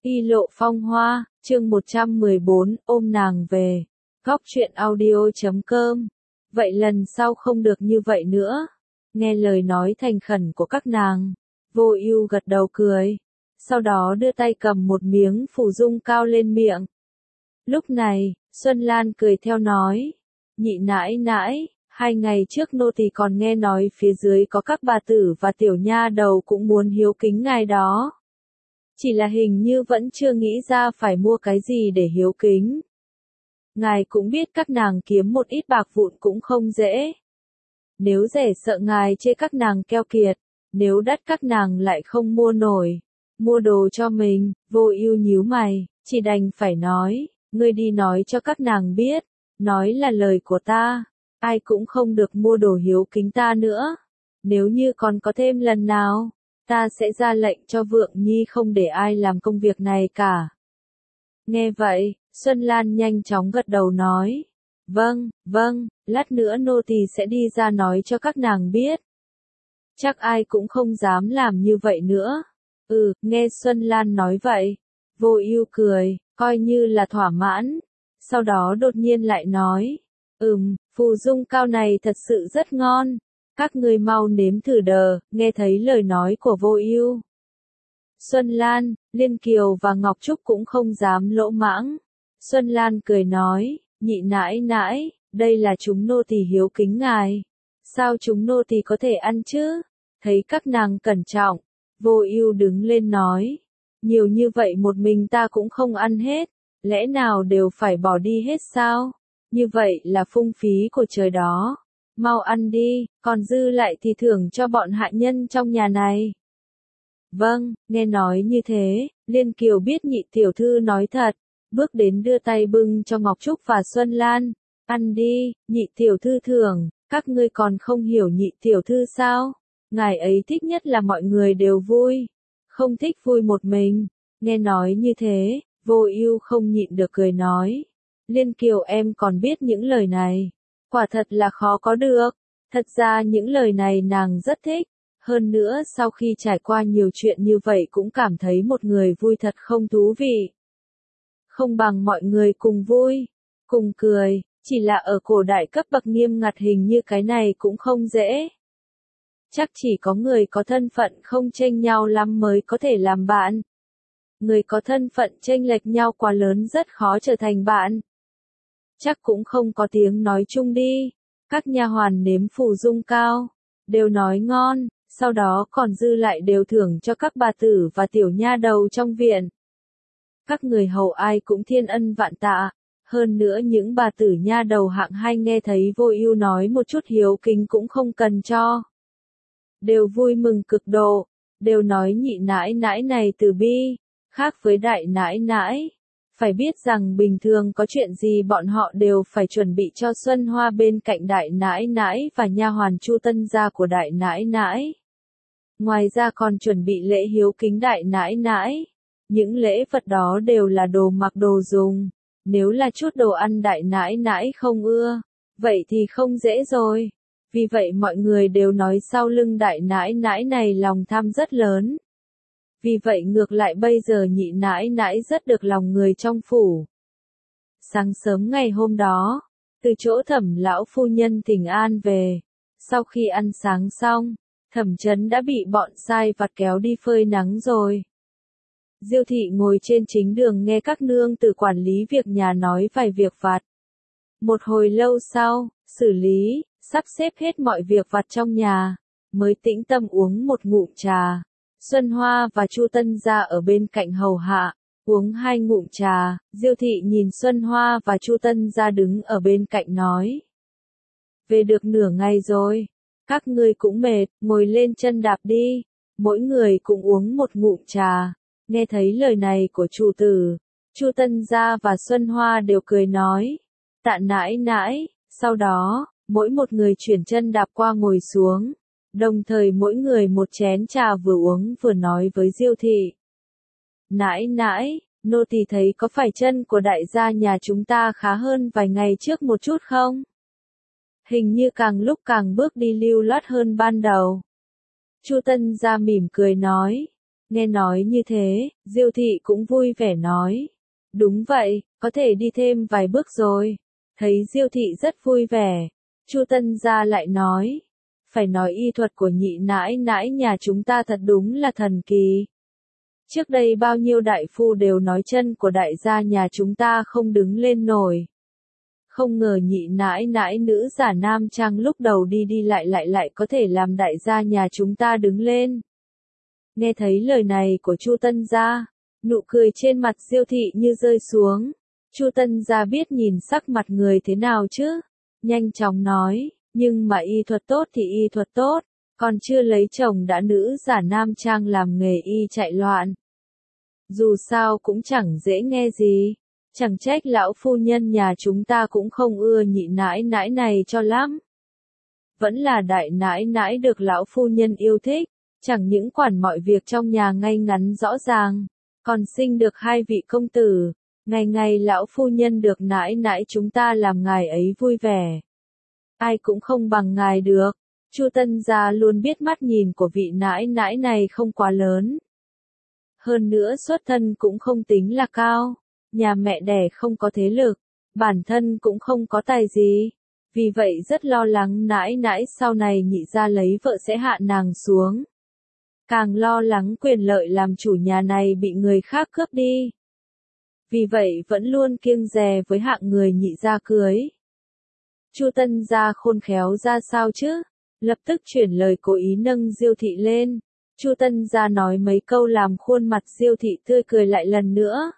Y lộ phong hoa, chương 114, ôm nàng về. Góc truyện audio.com. Vậy lần sau không được như vậy nữa. Nghe lời nói thành khẩn của các nàng, Vô Ưu gật đầu cười, sau đó đưa tay cầm một miếng phù dung cao lên miệng. Lúc này, Xuân Lan cười theo nói, nhị nãi nãi, 2 ngày trước nô tỳ còn nghe nói phía dưới có các bà tử và tiểu nha đầu cũng muốn hiếu kính ngài đó. Chỉ là hình như vẫn chưa nghĩ ra phải mua cái gì để hiếu kính. Ngài cũng biết các nàng kiếm một ít bạc vụn cũng không dễ. Nếu rẻ sợ ngài chê các nàng keo kiệt, nếu đắt các nàng lại không mua nổi. Mua đồ cho mình, Vô Ưu nhíu mày, chỉ đành phải nói, ngươi đi nói cho các nàng biết, nói là lời của ta, ai cũng không được mua đồ hiếu kính ta nữa. Nếu như còn có thêm lần nào, ta sẽ ra lệnh cho Vượng Nhi không để ai làm công việc này cả. Nghe vậy, Xuân Lan nhanh chóng gật đầu nói, vâng, lát nữa nô tỳ sẽ đi ra nói cho các nàng biết. Chắc ai cũng không dám làm như vậy nữa. Nghe Xuân Lan nói vậy, Vô Ưu cười, coi như là thỏa mãn. Sau đó đột nhiên lại nói, phù dung cao này thật sự rất ngon. Các ngươi mau nếm thử đờ. Nghe thấy lời nói của Vô Ưu, Xuân Lan, Liên Kiều và Ngọc Trúc cũng không dám lỗ mãng. Xuân Lan cười nói, nhị nãi nãi, đây là chúng nô tỳ hiếu kính ngài. Sao chúng nô tỳ có thể ăn chứ? Thấy các nàng cẩn trọng, Vô Ưu đứng lên nói, nhiều như vậy một mình ta cũng không ăn hết, lẽ nào đều phải bỏ đi hết sao? Như vậy là phung phí của trời đó. Mau ăn đi, còn dư lại thì thưởng cho bọn hạ nhân trong nhà này. Vâng, nghe nói như thế, Liên Kiều biết nhị tiểu thư nói thật, bước đến đưa tay bưng cho Ngọc Trúc và Xuân Lan. Ăn đi, nhị tiểu thư thưởng, các ngươi còn không hiểu nhị tiểu thư sao? Ngài ấy thích nhất là mọi người đều vui, không thích vui một mình. Nghe nói như thế, Vô Ưu không nhịn được cười nói, Liên Kiều em còn biết những lời này, quả thật là khó có được. Thật ra những lời này nàng rất thích, hơn nữa sau khi trải qua nhiều chuyện như vậy cũng cảm thấy một người vui thật không thú vị. Không bằng mọi người cùng vui, cùng cười, chỉ là ở cổ đại cấp bậc nghiêm ngặt hình như cái này cũng không dễ. Chắc chỉ có người có thân phận không chênh nhau lắm mới có thể làm bạn. Người có thân phận chênh lệch nhau quá lớn rất khó trở thành bạn. Chắc cũng không có tiếng nói chung đi. Các nha hoàn nếm phù dung cao, đều nói ngon, sau đó còn dư lại đều thưởng cho các bà tử và tiểu nha đầu trong viện. Các người hầu ai cũng thiên ân vạn tạ, hơn nữa những bà tử nha đầu hạng hai nghe thấy Vô Ưu nói một chút hiếu kính cũng không cần cho. Đều vui mừng cực độ, đều nói nhị nãi nãi này từ bi, khác với đại nãi nãi. Phải biết rằng bình thường có chuyện gì bọn họ đều phải chuẩn bị cho Xuân Hoa bên cạnh đại nãi nãi và nha hoàn Chu Tân gia của đại nãi nãi. Ngoài ra còn chuẩn bị lễ hiếu kính đại nãi nãi. Những lễ vật đó đều là đồ mặc đồ dùng. Nếu là chút đồ ăn đại nãi nãi không ưa, vậy thì không dễ rồi. Vì vậy mọi người đều nói sau lưng đại nãi nãi này lòng tham rất lớn. Vì vậy ngược lại bây giờ nhị nãi nãi rất được lòng người trong phủ. Sáng sớm ngày hôm đó, từ chỗ Thẩm lão phu nhân thỉnh an về, sau khi ăn sáng xong, Thẩm Chấn đã bị bọn sai vặt kéo đi phơi nắng rồi. Diêu thị ngồi trên chính đường nghe các nương tử quản lý việc nhà nói vài việc vặt. Một hồi lâu sau, xử lý, sắp xếp hết mọi việc vặt trong nhà, mới tĩnh tâm uống một ngụm trà. Xuân Hoa và Chu Tân gia ở bên cạnh hầu hạ, uống 2 ngụm trà, Diêu thị nhìn Xuân Hoa và Chu Tân gia đứng ở bên cạnh nói. Về được nửa ngày rồi, các ngươi cũng mệt, ngồi lên chân đạp đi, mỗi người cũng uống một ngụm trà. Nghe thấy lời này của chủ tử, Chu Tân gia và Xuân Hoa đều cười nói, tạ nãi nãi, sau đó, mỗi một người chuyển chân đạp qua ngồi xuống. Đồng thời mỗi người một chén trà vừa uống vừa nói với Diêu thị. Nãi nãi, nô tỳ thấy có phải chân của đại gia nhà chúng ta khá hơn vài ngày trước một chút không? Hình như càng lúc càng bước đi lưu loát hơn ban đầu. Chu Tân gia mỉm cười nói. Nghe nói như thế, Diêu thị cũng vui vẻ nói. Đúng vậy, có thể đi thêm vài bước rồi. Thấy Diêu thị rất vui vẻ, Chu Tân Gia lại nói. Phải nói y thuật của nhị nãi nãi nhà chúng ta thật đúng là thần kỳ. Trước đây bao nhiêu đại phu đều nói chân của đại gia nhà chúng ta không đứng lên nổi. Không ngờ nhị nãi nãi nữ giả nam trang lúc đầu đi đi lại có thể làm đại gia nhà chúng ta đứng lên. Nghe thấy lời này của Chu Tân Gia, nụ cười trên mặt Diêu thị như rơi xuống. Chu Tân Gia biết nhìn sắc mặt người thế nào chứ? Nhanh chóng nói, nhưng mà y thuật tốt thì y thuật tốt, còn chưa lấy chồng đã nữ giả nam trang làm nghề y chạy loạn. Dù sao cũng chẳng dễ nghe gì, chẳng trách lão phu nhân nhà chúng ta cũng không ưa nhị nãi nãi này cho lắm. Vẫn là đại nãi nãi được lão phu nhân yêu thích, chẳng những quản mọi việc trong nhà ngay ngắn rõ ràng, còn sinh được 2 vị công tử, ngày ngày lão phu nhân được nãi nãi chúng ta làm ngài ấy vui vẻ. Ai cũng không bằng ngài được. Chu Tân Gia luôn biết mắt nhìn của vị nãi nãi này không quá lớn. Hơn nữa xuất thân cũng không tính là cao, nhà mẹ đẻ không có thế lực, bản thân cũng không có tài gì. Vì vậy rất lo lắng nãi nãi sau này nhị gia lấy vợ sẽ hạ nàng xuống. Càng lo lắng quyền lợi làm chủ nhà này bị người khác cướp đi. Vì vậy vẫn luôn kiêng dè với hạng người nhị gia cưới. Chu Tân Gia khôn khéo ra sao chứ? Lập tức chuyển lời cố ý nâng Diêu thị lên. Chu Tân Gia nói mấy câu làm khuôn mặt Diêu thị tươi cười lại lần nữa.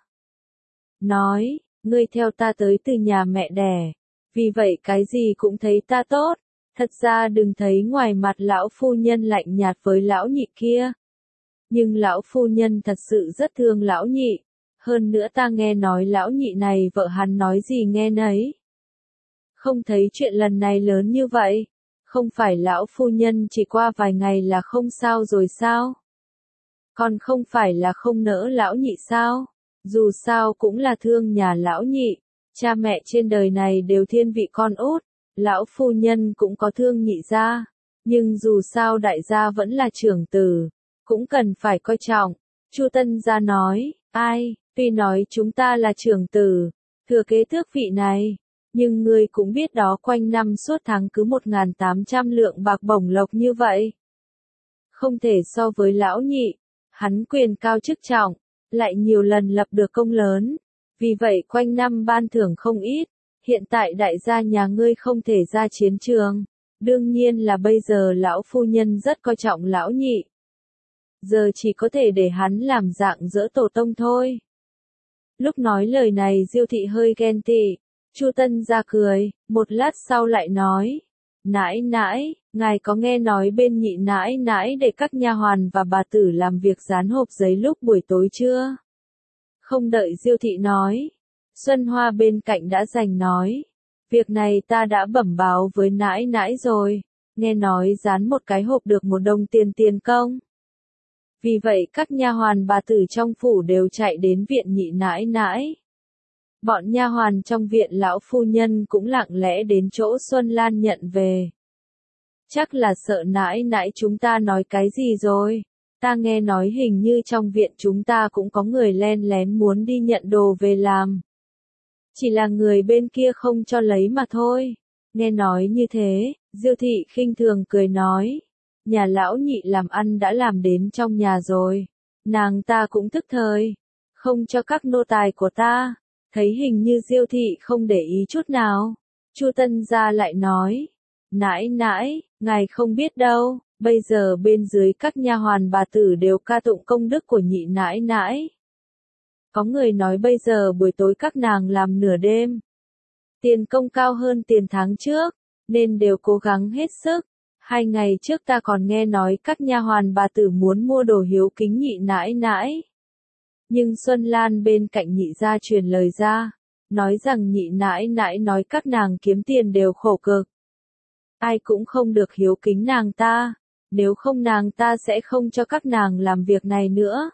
Nói, ngươi theo ta tới từ nhà mẹ đẻ, vì vậy cái gì cũng thấy ta tốt. Thật ra đừng thấy ngoài mặt lão phu nhân lạnh nhạt với lão nhị kia. Nhưng lão phu nhân thật sự rất thương lão nhị. Hơn nữa ta nghe nói lão nhị này vợ hắn nói gì nghe nấy. Không thấy chuyện lần này lớn như vậy. Không phải lão phu nhân chỉ qua vài ngày là không sao rồi sao? Còn không phải là không nỡ lão nhị sao? Dù sao cũng là thương nhà lão nhị. Cha mẹ trên đời này đều thiên vị con út. Lão phu nhân cũng có thương nhị gia. Nhưng dù sao đại gia vẫn là trưởng tử. Cũng cần phải coi trọng. Chu Tân Gia nói, ai, tuy nói chúng ta là trưởng tử, thừa kế tước vị này. Nhưng ngươi cũng biết đó quanh năm suốt tháng cứ 1.800 lượng bạc bổng lộc như vậy. Không thể so với lão nhị, hắn quyền cao chức trọng, lại nhiều lần lập được công lớn. Vì vậy quanh năm ban thưởng không ít, hiện tại đại gia nhà ngươi không thể ra chiến trường. Đương nhiên là bây giờ lão phu nhân rất coi trọng lão nhị. Giờ chỉ có thể để hắn làm dạng dỡ tổ tông thôi. Lúc nói lời này Diêu thị hơi ghen tị. Chu Tân Gia cười, một lát sau lại nói, nãi nãi, ngài có nghe nói bên nhị nãi nãi để các nha hoàn và bà tử làm việc dán hộp giấy lúc buổi tối chưa? Không đợi Diêu thị nói, Xuân Hoa bên cạnh đã giành nói, việc này ta đã bẩm báo với nãi nãi rồi, nghe nói dán một cái hộp được 1 đồng tiền tiền công. Vì vậy các nha hoàn bà tử trong phủ đều chạy đến viện nhị nãi nãi. Bọn nha hoàn trong viện lão phu nhân cũng lặng lẽ đến chỗ Xuân Lan nhận về. Chắc là sợ nãi nãi chúng ta nói cái gì rồi. Ta nghe nói hình như trong viện chúng ta cũng có người len lén muốn đi nhận đồ về làm. Chỉ là người bên kia không cho lấy mà thôi. Nghe nói như thế, Diêu thị khinh thường cười nói. Nhà lão nhị làm ăn đã làm đến trong nhà rồi. Nàng ta cũng thức thời. Không cho các nô tài của ta. Thấy hình như Diêu thị không để ý chút nào. Chu Tân Gia lại nói. Nãi nãi, ngài không biết đâu. Bây giờ bên dưới các nha hoàn bà tử đều ca tụng công đức của nhị nãi nãi. Có người nói bây giờ buổi tối các nàng làm nửa đêm. Tiền công cao hơn tiền tháng trước, nên đều cố gắng hết sức. 2 ngày trước ta còn nghe nói các nha hoàn bà tử muốn mua đồ hiếu kính nhị nãi nãi. Nhưng Xuân Lan bên cạnh nhị gia truyền lời ra, nói rằng nhị nãi nãi nói các nàng kiếm tiền đều khổ cực. Ai cũng không được hiếu kính nàng ta, nếu không nàng ta sẽ không cho các nàng làm việc này nữa.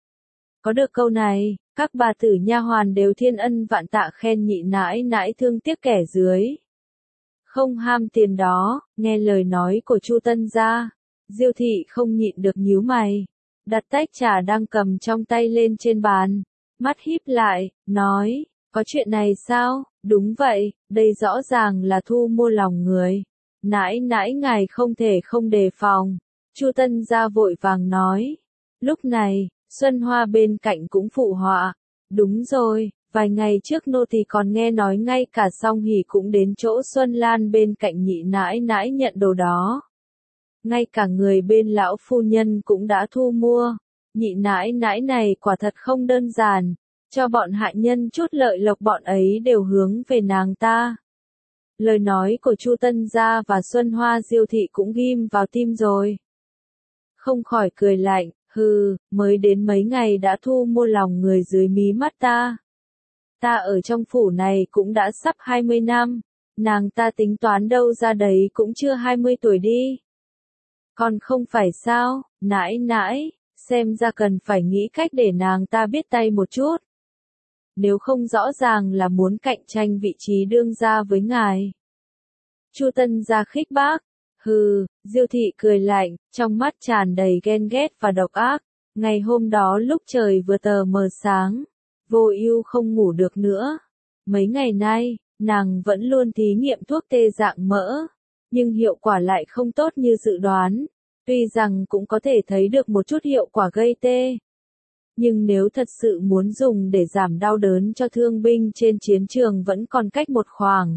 Có được câu này, các bà tử nha hoàn đều thiên ân vạn tạ khen nhị nãi nãi thương tiếc kẻ dưới. Không ham tiền đó, nghe lời nói của Chu Tân Gia, Diêu thị không nhịn được nhíu mày. đặt tách trà đang cầm trong tay lên trên bàn, mắt híp lại, nói, có chuyện này sao? Đúng vậy, đây rõ ràng là thu mua lòng người. Nãi nãi ngài không thể không đề phòng. Chu Tân Gia vội vàng nói. Lúc này, Xuân Hoa bên cạnh cũng phụ họa. Đúng rồi, vài ngày trước nô tỳ còn nghe nói ngay cả Song Hỷ cũng đến chỗ Xuân Lan bên cạnh nhị nãi nãi nhận đồ đó. Ngay cả người bên lão phu nhân cũng đã thu mua. Nhị nãi nãi này quả thật không đơn giản. Cho bọn hạ nhân chút lợi lộc bọn ấy đều hướng về nàng ta. Lời nói của Chu Tân Gia và Xuân Hoa Diêu Thị cũng ghim vào tim rồi. Không khỏi cười lạnh, hừ, mới đến mấy ngày đã thu mua lòng người dưới mí mắt ta. Ta ở trong phủ này cũng đã sắp 20 năm, nàng ta tính toán đâu ra đấy cũng chưa 20 tuổi đi. Còn không phải sao, nãi nãi, xem ra cần phải nghĩ cách để nàng ta biết tay một chút. Nếu không rõ ràng là muốn cạnh tranh vị trí đương gia với ngài. Chu Tân Gia khích bác. Hừ, Diêu Thị cười lạnh, trong mắt tràn đầy ghen ghét và độc ác. Ngày hôm đó lúc trời vừa tờ mờ sáng, Vô Ưu không ngủ được nữa. Mấy ngày nay, nàng vẫn luôn thí nghiệm thuốc tê dạng mỡ, nhưng hiệu quả lại không tốt như dự đoán. Tuy rằng cũng có thể thấy được một chút hiệu quả gây tê. Nhưng nếu thật sự muốn dùng để giảm đau đớn cho thương binh trên chiến trường vẫn còn cách một khoảng.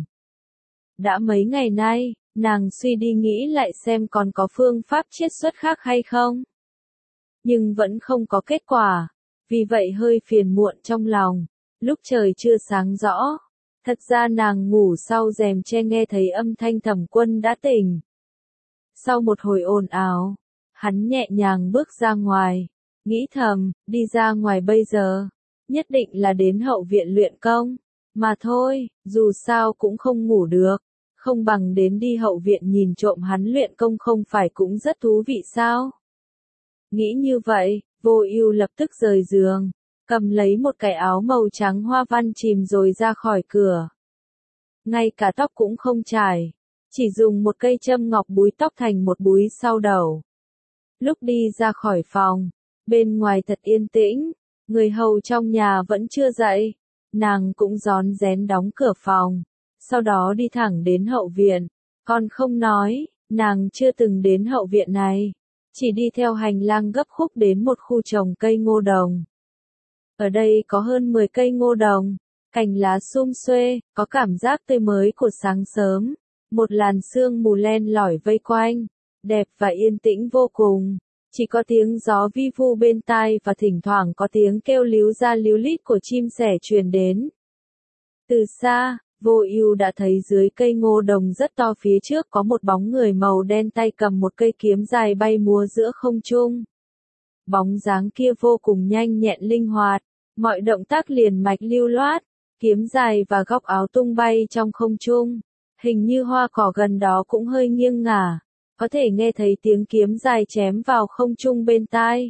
Đã mấy ngày nay, nàng suy đi nghĩ lại xem còn có phương pháp chiết xuất khác hay không. Nhưng vẫn không có kết quả, vì vậy hơi phiền muộn trong lòng. Lúc trời chưa sáng rõ, thật ra nàng ngủ sau rèm che nghe thấy âm thanh Thẩm Quân đã tỉnh. Sau một hồi ồn ào, hắn nhẹ nhàng bước ra ngoài. Nghĩ thầm, đi ra ngoài bây giờ, nhất định là đến hậu viện luyện công, mà thôi, dù sao cũng không ngủ được, không bằng đến đi hậu viện nhìn trộm hắn luyện công không phải cũng rất thú vị sao? Nghĩ như vậy, Vô Ưu lập tức rời giường, cầm lấy một cái áo màu trắng hoa văn chìm rồi ra khỏi cửa. Ngay cả tóc cũng không chải, chỉ dùng một cây châm ngọc búi tóc thành một búi sau đầu. Lúc đi ra khỏi phòng, bên ngoài thật yên tĩnh, người hầu trong nhà vẫn chưa dậy, nàng cũng rón rén đóng cửa phòng, sau đó đi thẳng đến hậu viện, còn không nói, nàng chưa từng đến hậu viện này, chỉ đi theo hành lang gấp khúc đến một khu trồng cây ngô đồng. Ở đây có hơn 10 cây ngô đồng, cành lá sum xuê, có cảm giác tươi mới của sáng sớm, một làn sương mù len lỏi vây quanh, đẹp và yên tĩnh vô cùng. Chỉ có tiếng gió vi vu bên tai và thỉnh thoảng có tiếng kêu líu ra líu lít của chim sẻ truyền đến. Từ xa, Vô Ưu đã thấy dưới cây ngô đồng rất to phía trước có một bóng người màu đen tay cầm một cây kiếm dài bay múa giữa không trung. Bóng dáng kia vô cùng nhanh nhẹn linh hoạt, mọi động tác liền mạch lưu loát, kiếm dài và góc áo tung bay trong không trung. Hình như hoa cỏ gần đó cũng hơi nghiêng ngả. Có thể nghe thấy tiếng kiếm dài chém vào không trung bên tai.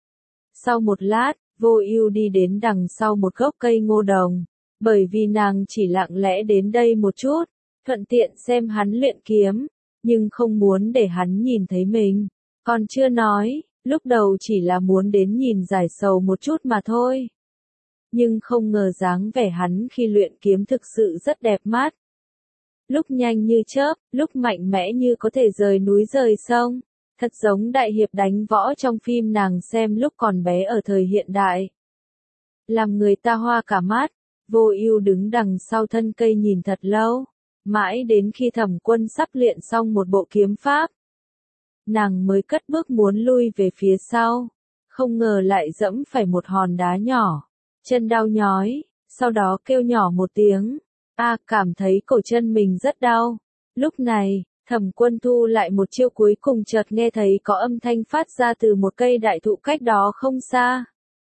Sau một lát, Vô Ưu đi đến đằng sau một gốc cây ngô đồng, bởi vì nàng chỉ lặng lẽ đến đây một chút, thuận tiện xem hắn luyện kiếm, nhưng không muốn để hắn nhìn thấy mình. Còn chưa nói, lúc đầu chỉ là muốn đến nhìn giải sầu một chút mà thôi. Nhưng không ngờ dáng vẻ hắn khi luyện kiếm thực sự rất đẹp mắt. Lúc nhanh như chớp, lúc mạnh mẽ như có thể rời núi rời sông, thật giống đại hiệp đánh võ trong phim nàng xem lúc còn bé ở thời hiện đại. Làm người ta hoa cả mắt, Vô Ưu đứng đằng sau thân cây nhìn thật lâu, mãi đến khi Thẩm Quân sắp luyện xong một bộ kiếm pháp. Nàng mới cất bước muốn lui về phía sau, không ngờ lại dẫm phải một hòn đá nhỏ, chân đau nhói, sau đó kêu nhỏ một tiếng. Cảm thấy cổ chân mình rất đau. Lúc này, Thẩm Quân thu lại một chiêu cuối cùng chợt nghe thấy có âm thanh phát ra từ một cây đại thụ cách đó không xa.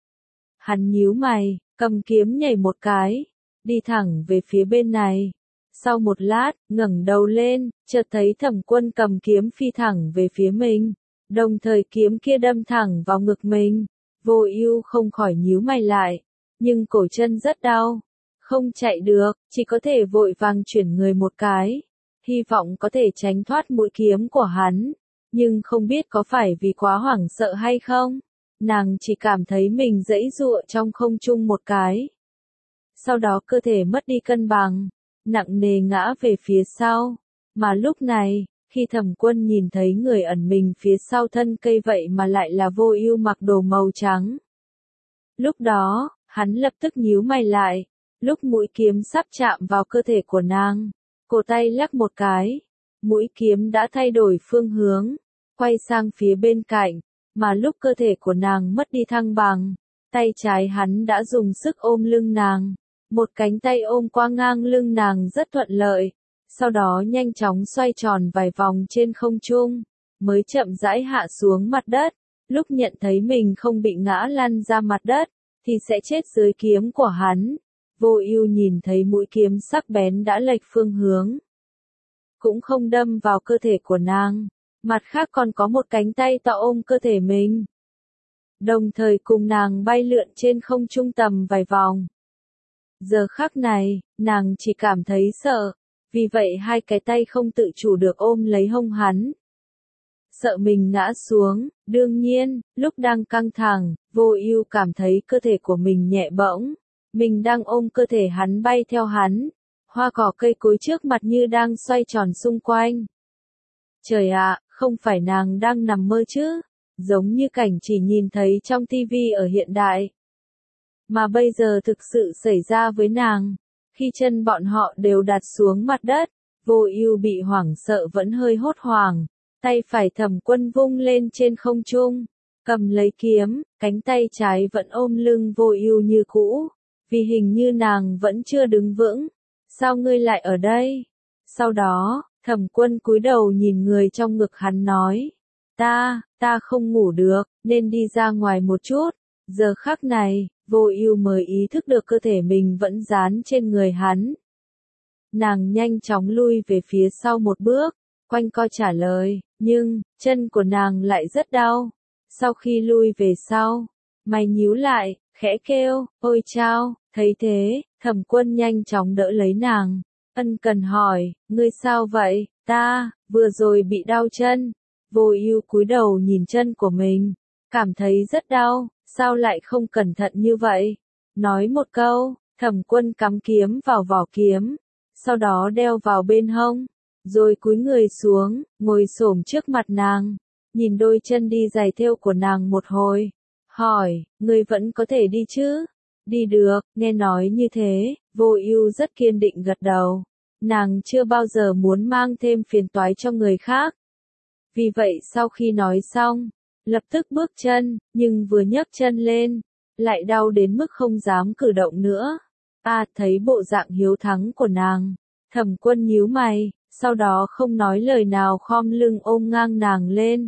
Hắn nhíu mày, cầm kiếm nhảy một cái, đi thẳng về phía bên này. Sau một lát, ngẩng đầu lên, chợt thấy Thẩm Quân cầm kiếm phi thẳng về phía mình, đồng thời kiếm kia đâm thẳng vào ngực mình. Vô Ưu không khỏi nhíu mày lại, nhưng cổ chân rất đau. Không chạy được, chỉ có thể vội vàng chuyển người một cái, hy vọng có thể tránh thoát mũi kiếm của hắn, nhưng không biết có phải vì quá hoảng sợ hay không, nàng chỉ cảm thấy mình giãy giụa trong không trung một cái. Sau đó cơ thể mất đi cân bằng, nặng nề ngã về phía sau. Mà lúc này, khi Thẩm Quân nhìn thấy người ẩn mình phía sau thân cây vậy mà lại là Vô Ưu mặc đồ màu trắng. Lúc đó, hắn lập tức nhíu mày lại, lúc mũi kiếm sắp chạm vào cơ thể của nàng, cổ tay lắc một cái, mũi kiếm đã thay đổi phương hướng, quay sang phía bên cạnh, mà lúc cơ thể của nàng mất đi thăng bằng, tay trái hắn đã dùng sức ôm lưng nàng, một cánh tay ôm qua ngang lưng nàng rất thuận lợi, sau đó nhanh chóng xoay tròn vài vòng trên không trung, mới chậm rãi hạ xuống mặt đất. Lúc nhận thấy mình không bị ngã lăn ra mặt đất, thì sẽ chết dưới kiếm của hắn. Vô Ưu nhìn thấy mũi kiếm sắc bén đã lệch phương hướng, cũng không đâm vào cơ thể của nàng, mặt khác còn có một cánh tay to ôm cơ thể mình, đồng thời cùng nàng bay lượn trên không trung tầm vài vòng. Giờ khắc này, nàng chỉ cảm thấy sợ, vì vậy hai cái tay không tự chủ được ôm lấy hông hắn. Sợ mình ngã xuống, đương nhiên, lúc đang căng thẳng, Vô Ưu cảm thấy cơ thể của mình nhẹ bỗng, mình đang ôm cơ thể hắn bay theo hắn, hoa cỏ cây cối trước mặt như đang xoay tròn xung quanh. Trời ạ, không phải nàng đang nằm mơ chứ, giống như cảnh chỉ nhìn thấy trong tivi ở hiện đại. Mà bây giờ thực sự xảy ra với nàng, khi chân bọn họ đều đặt xuống mặt đất, Vô Ưu bị hoảng sợ vẫn hơi hốt hoảng. Tay phải Thẩm Quân vung lên trên không trung, cầm lấy kiếm, cánh tay trái vẫn ôm lưng Vô Ưu như cũ, vì hình như nàng vẫn chưa đứng vững. Sao ngươi lại ở đây? Sau đó, Thẩm Quân cúi đầu nhìn người trong ngực hắn nói, ta không ngủ được, nên đi ra ngoài một chút. Giờ khắc này, Vô Ưu mới ý thức được cơ thể mình vẫn dán trên người hắn. Nàng nhanh chóng lui về phía sau một bước, quanh co trả lời, nhưng, chân của nàng lại rất đau. Sau khi lui về sau, mày nhíu lại, khẽ kêu, ôi chao, thấy thế, Thẩm Quân nhanh chóng đỡ lấy nàng, ân cần hỏi, ngươi sao vậy, ta, vừa rồi bị đau chân. Vô Ưu cúi đầu nhìn chân của mình, cảm thấy rất đau, sao lại không cẩn thận như vậy. Nói một câu, Thẩm Quân cắm kiếm vào vỏ kiếm, sau đó đeo vào bên hông. Rồi cúi người xuống, ngồi xổm trước mặt nàng, nhìn đôi chân đi giày thêu của nàng một hồi, hỏi, ngươi vẫn có thể đi chứ? Đi được, nghe nói như thế, Vô Ưu rất kiên định gật đầu. Nàng chưa bao giờ muốn mang thêm phiền toái cho người khác. Vì vậy sau khi nói xong, lập tức bước chân, nhưng vừa nhấc chân lên, lại đau đến mức không dám cử động nữa. Thấy bộ dạng hiếu thắng của nàng, Thẩm Quân nhíu mày, sau đó không nói lời nào khom lưng ôm ngang nàng lên.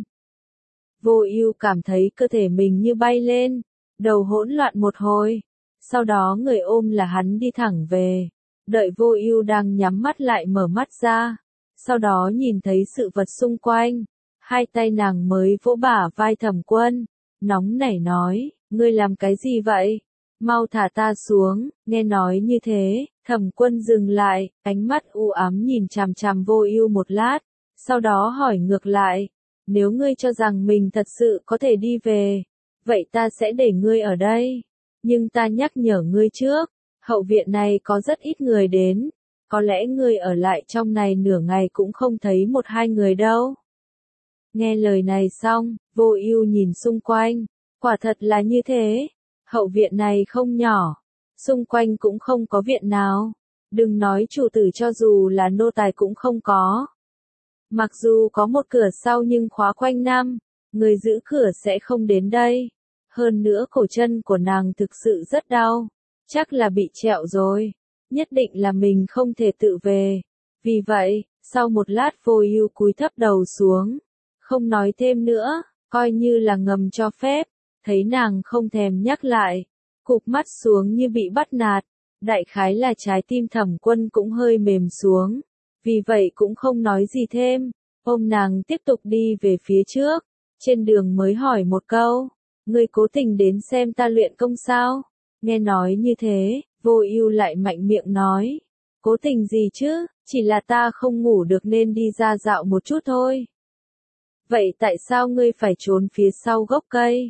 Vô Ưu cảm thấy cơ thể mình như bay lên, đầu hỗn loạn một hồi, sau đó người ôm là hắn đi thẳng về. Đợi Vô Ưu đang nhắm mắt lại mở mắt ra, sau đó nhìn thấy sự vật xung quanh, hai tay nàng mới vỗ bả vai Thẩm Quân, nóng nảy nói, ngươi làm cái gì vậy? Mau thả ta xuống. Nghe nói như thế, Thẩm Quân dừng lại, ánh mắt u ám nhìn chằm chằm Vô Ưu một lát, sau đó hỏi ngược lại, nếu ngươi cho rằng mình thật sự có thể đi về, vậy ta sẽ để ngươi ở đây, nhưng ta nhắc nhở ngươi trước, hậu viện này có rất ít người đến, có lẽ ngươi ở lại trong này nửa ngày cũng không thấy một hai người đâu. Nghe lời này xong, Vô Ưu nhìn xung quanh, quả thật là như thế. Hậu viện này không nhỏ, xung quanh cũng không có viện nào, đừng nói chủ tử cho dù là nô tài cũng không có. Mặc dù có một cửa sau nhưng khóa quanh năm, người giữ cửa sẽ không đến đây. Hơn nữa cổ chân của nàng thực sự rất đau, chắc là bị trẹo rồi, nhất định là mình không thể tự về. Vì vậy, sau một lát Vô Ưu cúi thấp đầu xuống, không nói thêm nữa, coi như là ngầm cho phép. Thấy nàng không thèm nhắc lại, cụp mắt xuống như bị bắt nạt, đại khái là trái tim Thẩm Quân cũng hơi mềm xuống, vì vậy cũng không nói gì thêm, ôm nàng tiếp tục đi về phía trước, trên đường mới hỏi một câu, ngươi cố tình đến xem ta luyện công sao? Nghe nói như thế, Vô Ưu lại mạnh miệng nói, cố tình gì chứ, chỉ là ta không ngủ được nên đi ra dạo một chút thôi. Vậy tại sao ngươi phải trốn phía sau gốc cây?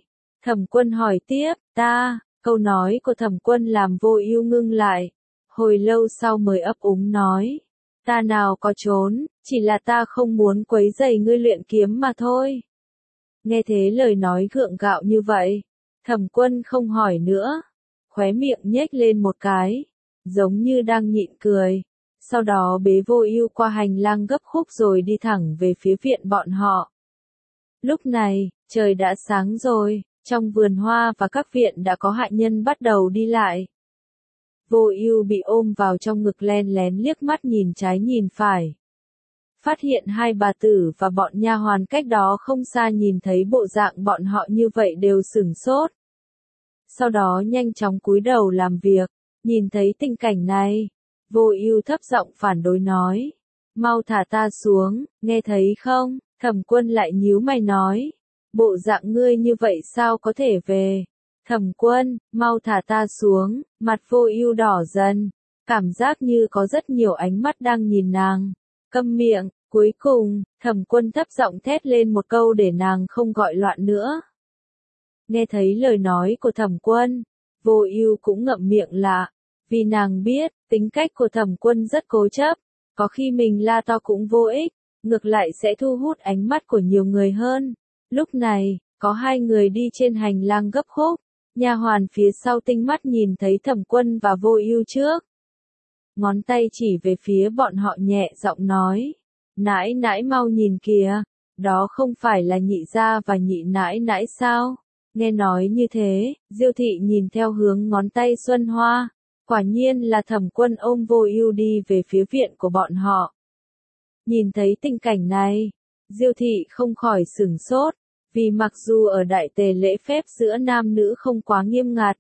Thẩm Quân hỏi tiếp, câu nói của Thẩm Quân làm Vô Ưu ngưng lại. Hồi lâu sau mới ấp úng nói, ta nào có trốn, chỉ là ta không muốn quấy rầy ngươi luyện kiếm mà thôi. Nghe thế lời nói gượng gạo như vậy, Thẩm Quân không hỏi nữa, khóe miệng nhếch lên một cái, giống như đang nhịn cười, sau đó bế Vô Ưu qua hành lang gấp khúc rồi đi thẳng về phía viện bọn họ. Lúc này, trời đã sáng rồi, trong vườn hoa và các viện đã có hạ nhân bắt đầu đi lại. Vô Ưu bị ôm vào trong ngực len lén liếc mắt nhìn trái nhìn phải. Phát hiện hai bà tử và bọn nha hoàn cách đó không xa nhìn thấy bộ dạng bọn họ như vậy đều sửng sốt. Sau đó nhanh chóng cúi đầu làm việc, nhìn thấy tình cảnh này, Vô Ưu thấp giọng phản đối nói, mau thả ta xuống, nghe thấy không? Thẩm Quân lại nhíu mày nói, bộ dạng ngươi như vậy sao có thể về? Thẩm Quân, mau thả ta xuống, mặt Vô Ưu đỏ dần, cảm giác như có rất nhiều ánh mắt đang nhìn nàng. Câm miệng, cuối cùng, Thẩm Quân thấp giọng thét lên một câu để nàng không gọi loạn nữa. Nghe thấy lời nói của Thẩm Quân, Vô Ưu cũng ngậm miệng lại, vì nàng biết, tính cách của Thẩm Quân rất cố chấp, có khi mình la to cũng vô ích, ngược lại sẽ thu hút ánh mắt của nhiều người hơn. Lúc này, có hai người đi trên hành lang gấp khúc, nha hoàn phía sau tinh mắt nhìn thấy Thẩm Quân và Vô Ưu trước. Ngón tay chỉ về phía bọn họ nhẹ giọng nói, nãi nãi mau nhìn kìa, đó không phải là nhị gia và nhị nãi nãi sao? Nghe nói như thế, Diêu thị nhìn theo hướng ngón tay Xuân Hoa, quả nhiên là Thẩm Quân ôm Vô Ưu đi về phía viện của bọn họ. Nhìn thấy tình cảnh này, Diêu thị không khỏi sửng sốt, vì mặc dù ở đại tề lễ phép giữa nam nữ không quá nghiêm ngặt,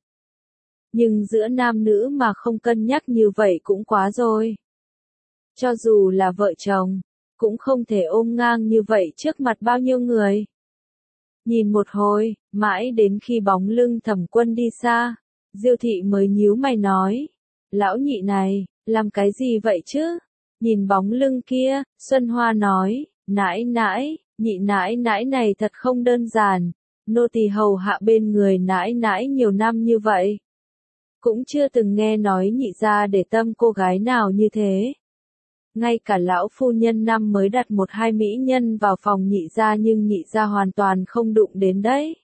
nhưng giữa nam nữ mà không cân nhắc như vậy cũng quá rồi. Cho dù là vợ chồng, cũng không thể ôm ngang như vậy trước mặt bao nhiêu người. Nhìn một hồi, mãi đến khi bóng lưng Thẩm Quân đi xa, Diêu thị mới nhíu mày nói, lão nhị này, làm cái gì vậy chứ? Nhìn bóng lưng kia, Xuân Hoa nói, nãi nãi, nhị nãi nãi này thật không đơn giản, nô tỳ hầu hạ bên người nãi nãi nhiều năm như vậy. Cũng chưa từng nghe nói nhị gia để tâm cô gái nào như thế. Ngay cả lão phu nhân năm mới đặt một hai mỹ nhân vào phòng nhị gia nhưng nhị gia hoàn toàn không đụng đến đấy.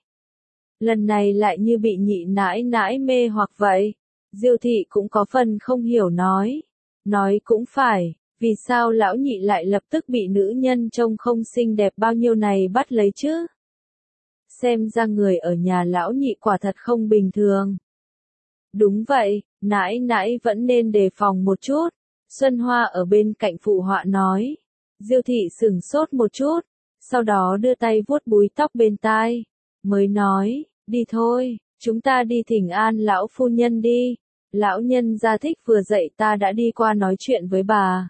Lần này lại như bị nhị nãi nãi mê hoặc vậy. Diêu thị cũng có phần không hiểu nói cũng phải, vì sao lão nhị lại lập tức bị nữ nhân trông không xinh đẹp bao nhiêu này bắt lấy chứ? Xem ra người ở nhà lão nhị quả thật không bình thường. Đúng vậy, nãi nãi vẫn nên đề phòng một chút. Xuân Hoa ở bên cạnh phụ họa nói. Diêu thị sửng sốt một chút, sau đó đưa tay vuốt búi tóc bên tai, mới nói, đi thôi, chúng ta đi thỉnh an lão phu nhân đi. Lão nhân gia thích vừa dậy ta đã đi qua nói chuyện với bà.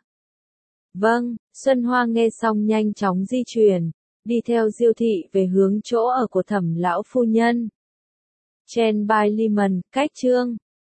Vâng, Xuân Hoa nghe xong nhanh chóng di chuyển, đi theo Diêu thị về hướng chỗ ở của Thẩm lão phu nhân. Trên bài Lemon, cách chương